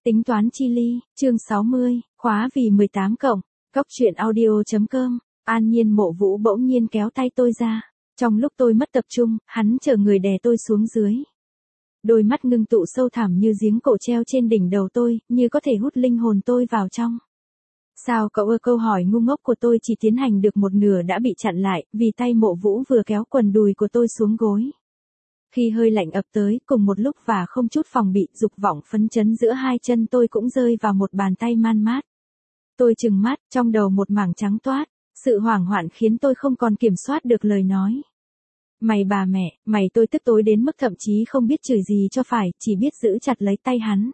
Tính toán chi ly, chương 60, khóa vì 18 cộng, Cốc truyện audio.com, An Nhiên Mộ Vũ bỗng nhiên kéo tay tôi ra. Trong lúc tôi mất tập trung, hắn chờ người đè tôi xuống dưới. Đôi mắt ngưng tụ sâu thẳm như giếng cổ treo trên đỉnh đầu tôi, như có thể hút linh hồn tôi vào trong. Sao cậu ơ, câu hỏi ngu ngốc của tôi chỉ tiến hành được một nửa đã bị chặn lại, vì tay Mộ Vũ vừa kéo quần đùi của tôi xuống gối. Khi hơi lạnh ập tới, cùng một lúc và không chút phòng bị, dục vọng phấn chấn giữa hai chân tôi cũng rơi vào một bàn tay man mát. Tôi trừng mắt, trong đầu một mảng trắng toát, sự hoảng hoạn khiến tôi không còn kiểm soát được lời nói. Mày bà mẹ, mày, tôi tức tối đến mức thậm chí không biết chửi gì cho phải, chỉ biết giữ chặt lấy tay hắn.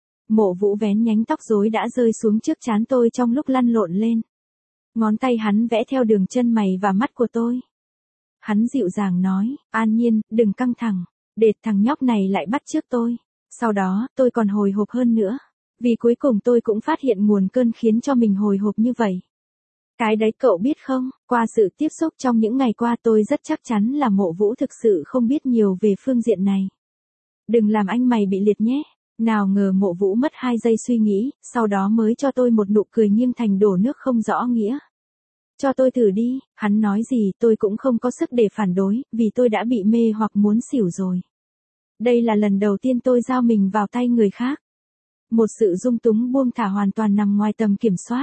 Mộ Vũ vén nhánh tóc rối đã rơi xuống trước trán tôi trong lúc lăn lộn lên. Ngón tay hắn vẽ theo đường chân mày và mắt của tôi. Hắn dịu dàng nói, An Nhiên, đừng căng thẳng, để thằng nhóc này lại bắt chước tôi. Sau đó, tôi còn hồi hộp hơn nữa. Vì cuối cùng tôi cũng phát hiện nguồn cơn khiến cho mình hồi hộp như vậy. Cái đấy cậu biết không, qua sự tiếp xúc trong những ngày qua tôi rất chắc chắn là Mộ Vũ thực sự không biết nhiều về phương diện này. Đừng làm anh mày bị liệt nhé. Nào ngờ Mộ Vũ mất 2 giây suy nghĩ, sau đó mới cho tôi một nụ cười nghiêng thành đổ nước không rõ nghĩa. Cho tôi thử đi, hắn nói gì tôi cũng không có sức để phản đối, vì tôi đã bị mê hoặc muốn xỉu rồi. Đây là lần đầu tiên tôi giao mình vào tay người khác. Một sự dung túng buông thả hoàn toàn nằm ngoài tầm kiểm soát.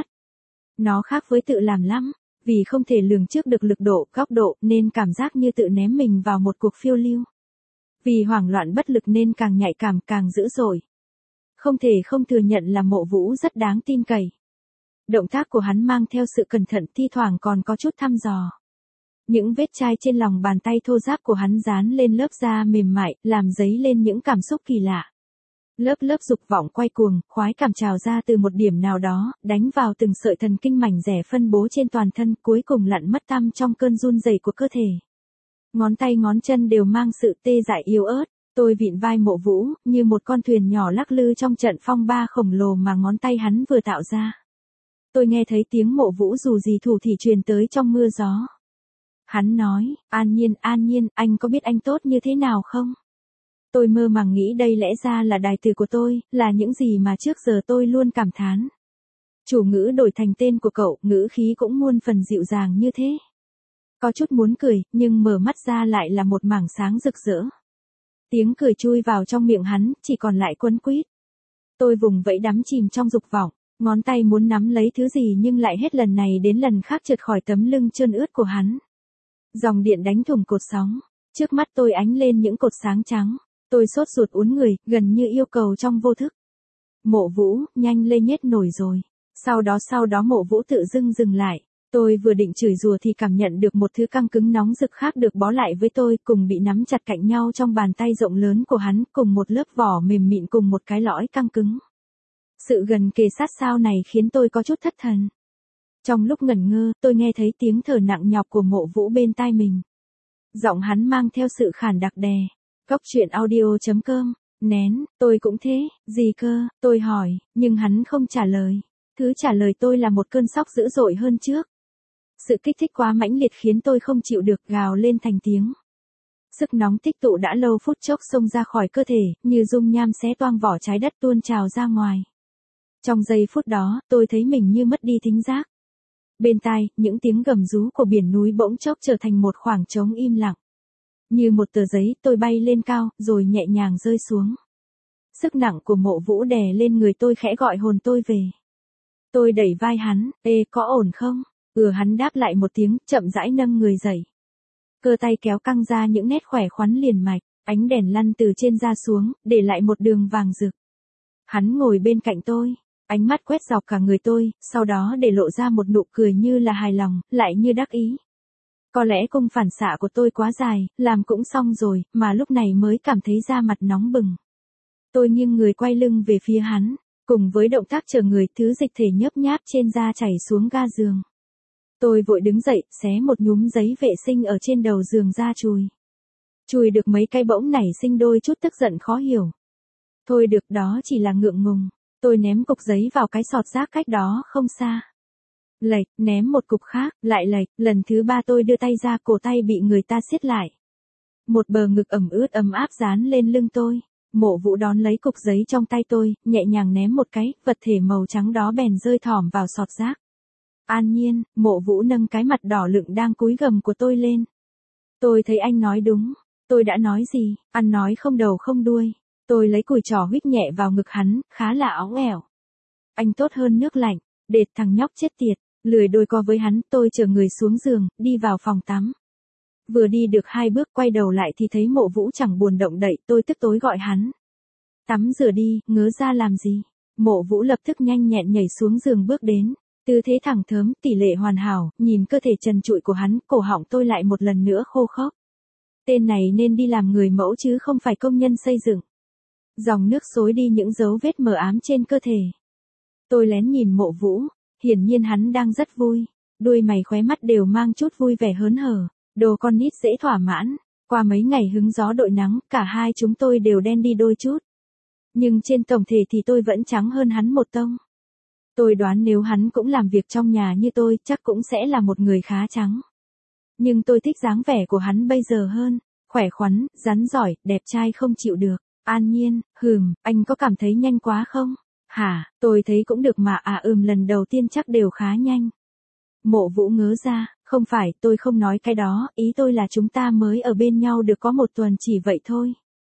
Nó khác với tự làm lắm, vì không thể lường trước được lực độ, góc độ, nên cảm giác như tự ném mình vào một cuộc phiêu lưu. Vì hoảng loạn bất lực nên càng nhạy cảm càng dữ dội. Không thể không thừa nhận là Mộ Vũ rất đáng tin cậy. Động tác của hắn mang theo sự cẩn thận, thi thoảng còn có chút thăm dò. Những vết chai trên lòng bàn tay thô ráp của hắn dán lên lớp da mềm mại, làm dấy lên những cảm xúc kỳ lạ. Lớp lớp dục vọng quay cuồng, khoái cảm trào ra từ một điểm nào đó, đánh vào từng sợi thần kinh mảnh rẻ phân bố trên toàn thân, cuối cùng lặn mất tăm trong cơn run rẩy của cơ thể. Ngón tay ngón chân đều mang sự tê dại yếu ớt. Tôi vịn vai Mộ Vũ, như một con thuyền nhỏ lắc lư trong trận phong ba khổng lồ mà ngón tay hắn vừa tạo ra. Tôi nghe thấy tiếng Mộ Vũ dù gì thủ thỉ truyền tới trong mưa gió. Hắn nói, An Nhiên, anh có biết anh tốt như thế nào không? Tôi mơ màng nghĩ đây lẽ ra là đài từ của tôi, là những gì mà trước giờ tôi luôn cảm thán. Chủ ngữ đổi thành tên của cậu, ngữ khí cũng muôn phần dịu dàng như thế. Có chút muốn cười, nhưng mở mắt ra lại là một mảng sáng rực rỡ. Tiếng cười chui vào trong miệng hắn, chỉ còn lại quấn quýt. Tôi vùng vẫy đắm chìm trong dục vọng, ngón tay muốn nắm lấy thứ gì nhưng lại hết lần này đến lần khác trượt khỏi tấm lưng trơn ướt của hắn. Dòng điện đánh thủng cột sóng, trước mắt tôi ánh lên những cột sáng trắng. Tôi sốt ruột uốn người, gần như yêu cầu trong vô thức. Mộ Vũ, nhanh lên nhét nổi rồi. Sau đó Mộ Vũ tự dưng dừng lại. Tôi vừa định chửi rủa thì cảm nhận được một thứ căng cứng nóng rực khác được bó lại với tôi, cùng bị nắm chặt cạnh nhau trong bàn tay rộng lớn của hắn, cùng một lớp vỏ mềm mịn cùng một cái lõi căng cứng. Sự gần kề sát sao này khiến tôi có chút thất thần. Trong lúc ngẩn ngơ, tôi nghe thấy tiếng thở nặng nhọc của Mộ Vũ bên tai mình. Giọng hắn mang theo sự khàn đặc đè. Cốc truyện audio.com, nén, tôi cũng thế, gì cơ, tôi hỏi, nhưng hắn không trả lời. Thứ trả lời tôi là một cơn sốc dữ dội hơn trước. Sự kích thích quá mãnh liệt khiến tôi không chịu được, gào lên thành tiếng. Sức nóng tích tụ đã lâu phút chốc xông ra khỏi cơ thể, như dung nham xé toang vỏ trái đất tuôn trào ra ngoài. Trong giây phút đó, tôi thấy mình như mất đi thính giác. Bên tai, những tiếng gầm rú của biển núi bỗng chốc trở thành một khoảng trống im lặng. Như một tờ giấy, tôi bay lên cao, rồi nhẹ nhàng rơi xuống. Sức nặng của Mộ Vũ đè lên người tôi, khẽ gọi hồn tôi về. Tôi đẩy vai hắn, ê, có ổn không? Hắn đáp lại một tiếng, chậm rãi nâng người dậy. Cơ tay kéo căng ra những nét khỏe khoắn liền mạch, ánh đèn lăn từ trên ra xuống, để lại một đường vàng rực. Hắn ngồi bên cạnh tôi, ánh mắt quét dọc cả người tôi, sau đó để lộ ra một nụ cười như là hài lòng, lại như đắc ý. Có lẽ cung phản xạ của tôi quá dài, làm cũng xong rồi, mà lúc này mới cảm thấy da mặt nóng bừng. Tôi nghiêng người quay lưng về phía hắn, cùng với động tác chờ người, thứ dịch thể nhớp nháp trên da chảy xuống ga giường. Tôi vội đứng dậy, xé một nhúm giấy vệ sinh ở trên đầu giường ra chùi. Chùi được mấy cái bỗng nảy sinh đôi chút tức giận khó hiểu. Thôi được, đó chỉ là ngượng ngùng. Tôi ném cục giấy vào cái sọt rác cách đó không xa. Lệch, ném một cục khác, lại lệch, lần thứ 3 tôi đưa tay ra, cổ tay bị người ta siết lại. Một bờ ngực ẩm ướt ấm áp dán lên lưng tôi. Mộ Vũ đón lấy cục giấy trong tay tôi, nhẹ nhàng ném một cái, vật thể màu trắng đó bèn rơi thỏm vào sọt rác. An Nhiên, Mộ Vũ nâng cái mặt đỏ lựng đang cúi gằm của tôi lên. Tôi thấy anh nói đúng. Tôi đã nói gì, ăn nói không đầu không đuôi. Tôi lấy cùi trỏ huých nhẹ vào ngực hắn, khá là óng ẻo. Anh tốt hơn nước lạnh, đệt thằng nhóc chết tiệt. Lười đôi co với hắn, tôi chở người xuống giường, đi vào phòng tắm. Vừa đi được 2 bước quay đầu lại thì thấy Mộ Vũ chẳng buồn động đậy, tôi tức tối gọi hắn. Tắm rửa đi, ngớ ra làm gì. Mộ Vũ lập tức nhanh nhẹn nhảy xuống giường bước đến. Tư thế thẳng thớm, tỷ lệ hoàn hảo, nhìn cơ thể trần trụi của hắn, cổ họng tôi lại một lần nữa khô khốc. Tên này nên đi làm người mẫu chứ không phải công nhân xây dựng. Dòng nước xối đi những dấu vết mờ ám trên cơ thể. Tôi lén nhìn Mộ Vũ, hiển nhiên hắn đang rất vui. Đuôi mày khóe mắt đều mang chút vui vẻ hớn hở. Đồ con nít dễ thỏa mãn. Qua mấy ngày hứng gió đội nắng, cả hai chúng tôi đều đen đi đôi chút. Nhưng trên tổng thể thì tôi vẫn trắng hơn hắn một tông. Tôi đoán nếu hắn cũng làm việc trong nhà như tôi, chắc cũng sẽ là một người khá trắng. Nhưng tôi thích dáng vẻ của hắn bây giờ hơn. Khỏe khoắn, rắn giỏi, đẹp trai không chịu được. An Nhiên, anh có cảm thấy nhanh quá không? Hả, tôi thấy cũng được mà lần đầu tiên chắc đều khá nhanh. Mộ Vũ ngớ ra, không phải, tôi không nói cái đó, ý tôi là chúng ta mới ở bên nhau được có 1 tuần chỉ vậy thôi.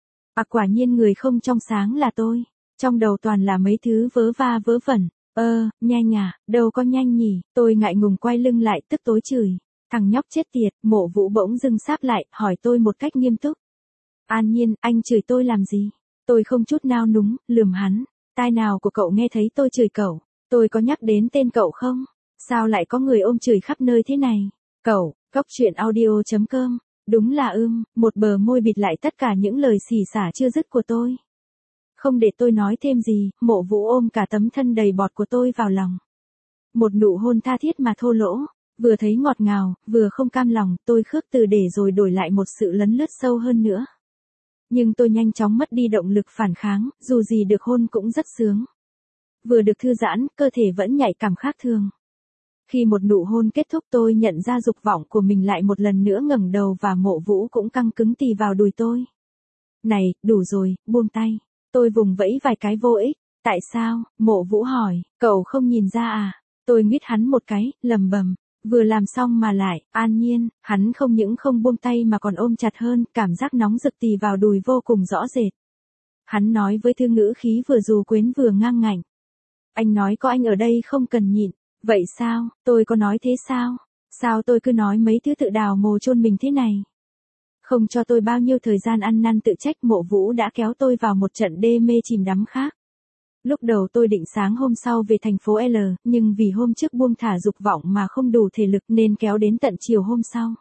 Quả nhiên người không trong sáng là tôi. Trong đầu toàn là mấy thứ vớ va vớ vẩn. Nhanh à, đâu có nhanh nhỉ, tôi ngại ngùng quay lưng lại tức tối chửi. Thằng nhóc chết tiệt, Mộ Vũ bỗng dưng sáp lại, hỏi tôi một cách nghiêm túc. An Nhiên, anh chửi tôi làm gì? Tôi không chút nao núng, lườm hắn. Tai nào của cậu nghe thấy tôi chửi cậu? Tôi có nhắc đến tên cậu không? Sao lại có người ôm chửi khắp nơi thế này? Cậu, Coctruyện.audio.com. Đúng là một bờ môi bịt lại tất cả những lời xỉ xả chưa dứt của tôi. Không để tôi nói thêm gì, Mộ Vũ ôm cả tấm thân đầy bọt của tôi vào lòng. Một nụ hôn tha thiết mà thô lỗ, vừa thấy ngọt ngào, vừa không cam lòng, tôi khước từ để rồi đổi lại một sự lấn lướt sâu hơn nữa. Nhưng tôi nhanh chóng mất đi động lực phản kháng, dù gì được hôn cũng rất sướng. Vừa được thư giãn, cơ thể vẫn nhạy cảm khác thường. Khi một nụ hôn kết thúc tôi nhận ra dục vọng của mình lại một lần nữa ngẩng đầu và Mộ Vũ cũng căng cứng tì vào đùi tôi. Này, đủ rồi, buông tay. Tôi vùng vẫy vài cái vô ích. Tại sao? Mộ Vũ hỏi, cậu không nhìn ra à? Tôi nguyết hắn một cái, lầm bầm. Vừa làm xong mà lại, An Nhiên, hắn không những không buông tay mà còn ôm chặt hơn, cảm giác nóng rực tì vào đùi vô cùng rõ rệt. Hắn nói với thư ngữ khí vừa dù quyến vừa ngang ngạnh. Anh nói có anh ở đây không cần nhịn. Vậy sao, tôi có nói thế sao? Sao tôi cứ nói mấy thứ tự đào mồ chôn mình thế này? Không cho tôi bao nhiêu thời gian ăn năn tự trách, Mộ Vũ đã kéo tôi vào một trận đê mê chìm đắm khác. Lúc đầu tôi định sáng hôm sau về thành phố L, nhưng vì hôm trước buông thả dục vọng mà không đủ thể lực nên kéo đến tận chiều hôm sau.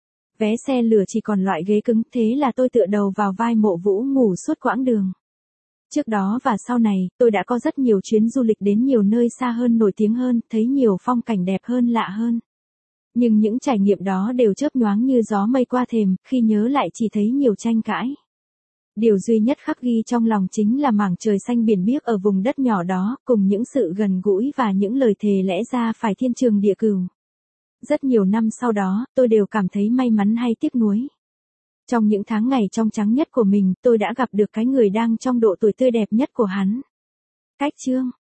Vé xe lửa chỉ còn loại ghế cứng, thế là tôi tựa đầu vào vai Mộ Vũ ngủ suốt quãng đường. Trước đó và sau này, tôi đã có rất nhiều chuyến du lịch đến nhiều nơi xa hơn, nổi tiếng hơn, thấy nhiều phong cảnh đẹp hơn, lạ hơn. Nhưng những trải nghiệm đó đều chớp nhoáng như gió mây qua thềm, khi nhớ lại chỉ thấy nhiều tranh cãi. Điều duy nhất khắc ghi trong lòng chính là mảng trời xanh biển biếc ở vùng đất nhỏ đó, cùng những sự gần gũi và những lời thề lẽ ra phải thiên trường địa cửu. Rất nhiều năm sau đó, tôi đều cảm thấy may mắn hay tiếc nuối. Trong những tháng ngày trong trắng nhất của mình, tôi đã gặp được cái người đang trong độ tuổi tươi đẹp nhất của hắn. Cách chương